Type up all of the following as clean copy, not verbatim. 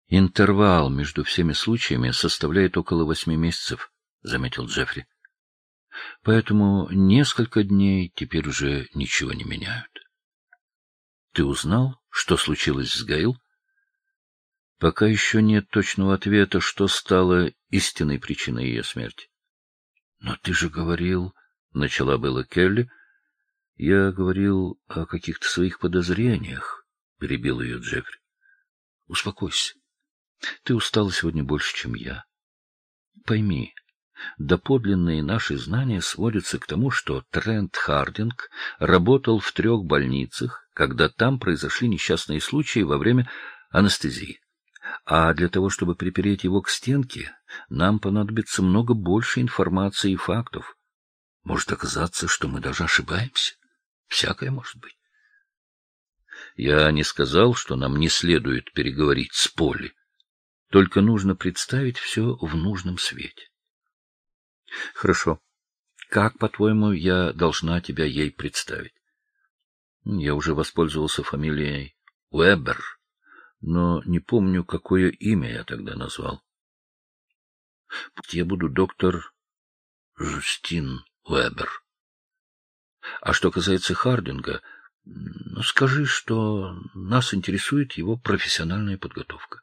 Интервал между всеми случаями составляет около 8 месяцев, — заметил Джеффри. Поэтому несколько дней теперь уже ничего не меняют. Ты узнал, что случилось с Гейл? Пока еще нет точного ответа, что стало истинной причиной ее смерти. Но ты же говорил, — начала было Келли. Я говорил о каких-то своих подозрениях, — перебил ее Джеффри. Успокойся. Ты устала сегодня больше, чем я. Пойми, доподлинные наши знания сводятся к тому, что Трент Хардинг работал в 3 больницах, когда там произошли несчастные случаи во время анестезии. А для того, чтобы припереть его к стенке, нам понадобится много больше информации и фактов. Может оказаться, что мы даже ошибаемся. Всякое может быть. Я не сказал, что нам не следует переговорить с Полли. Только нужно представить все в нужном свете. Хорошо. Как, по-твоему, я должна тебя ей представить? Я уже воспользовался фамилией Уэббер, но не помню, какое имя я тогда назвал. Я буду доктор Жюстин Уэббер. А что касается Хардинга, скажи, что нас интересует его профессиональная подготовка.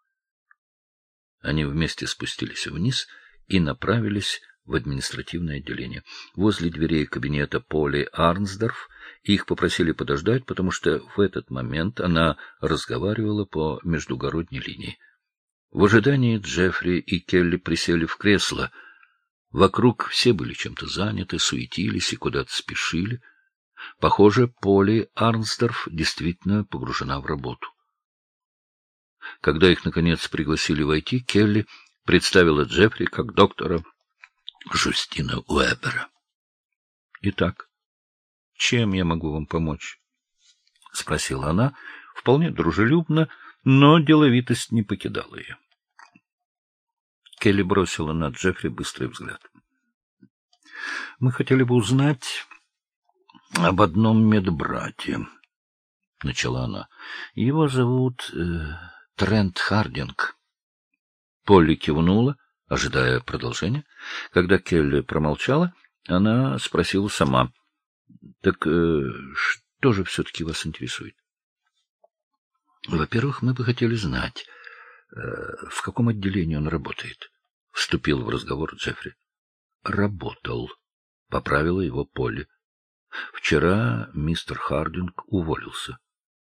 Они вместе спустились вниз и направились в административное отделение. Возле дверей кабинета Полли Арнсдорф их попросили подождать, потому что в этот момент она разговаривала по междугородней линии. В ожидании Джеффри и Келли присели в кресло. Вокруг все были чем-то заняты, суетились и куда-то спешили. Похоже, Полли Арнсдорф действительно погружена в работу. Когда их, наконец, пригласили войти, Келли представила Джеффри как доктора Жюстина Уэббера. — Итак, чем я могу вам помочь? — спросила она, вполне дружелюбно, но деловитость не покидала ее. Келли бросила на Джеффри быстрый взгляд. — Мы хотели бы узнать об одном медбрате, — начала она. — Его зовут Трент Хардинг. Полли кивнула, ожидая продолжения. Когда Келли промолчала, она спросила сама. — Так что же все-таки вас интересует? — Во-первых, мы бы хотели знать, в каком отделении он работает, — вступил в разговор Джеффри. — Работал, — поправила его Полли. Вчера мистер Хардинг уволился.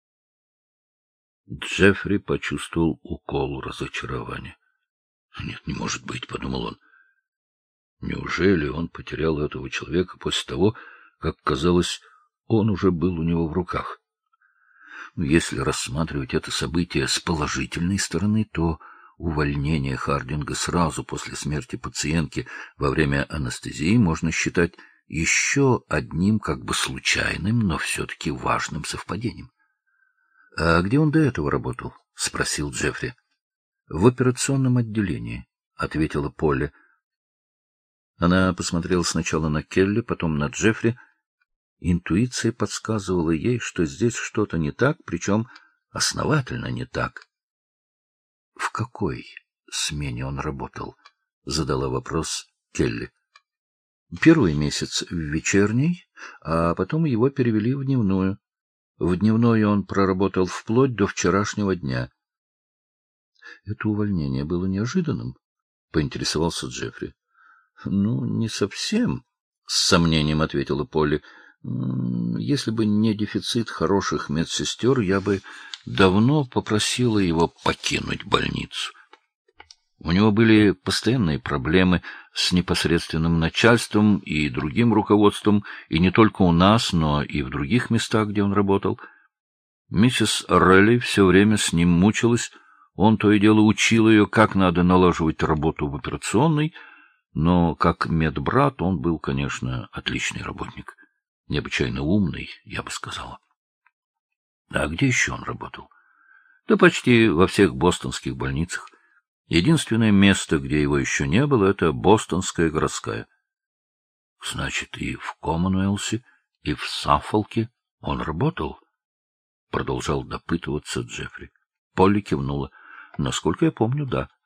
Джеффри почувствовал укол разочарования. «Нет, не может быть», — подумал он. «Неужели он потерял этого человека после того, как, казалось, он уже был у него в руках?» Если рассматривать это событие с положительной стороны, то увольнение Хардинга сразу после смерти пациентки во время анестезии можно считать еще одним как бы случайным, но все-таки важным совпадением. — А где он до этого работал? — спросил Джеффри. — В операционном отделении, — ответила Полли. Она посмотрела сначала на Келли, потом на Джеффри. Интуиция подсказывала ей, что здесь что-то не так, причем основательно не так. — В какой смене он работал? — задала вопрос Келли. — Первый месяц в вечерней, а потом его перевели в дневную. В дневной он проработал вплоть до вчерашнего дня. — Это увольнение было неожиданным? — поинтересовался Джеффри. — Ну, не совсем, — с сомнением ответила Полли. — Если бы не дефицит хороших медсестер, я бы давно попросила его покинуть больницу. У него были постоянные проблемы с непосредственным начальством и другим руководством, и не только у нас, но и в других местах, где он работал. Миссис Релли все время с ним мучилась, он то и дело учил ее, как надо налаживать работу в операционной, но как медбрат он был, конечно, отличный работник, необычайно умный, я бы сказала. А где еще он работал? Да почти во всех бостонских больницах. Единственное место, где его еще не было, это Бостонская городская. — Значит, и в Коммонуэлсе, и в Саффолке он работал? — продолжал допытываться Джеффри. Полли кивнула. Насколько я помню, да.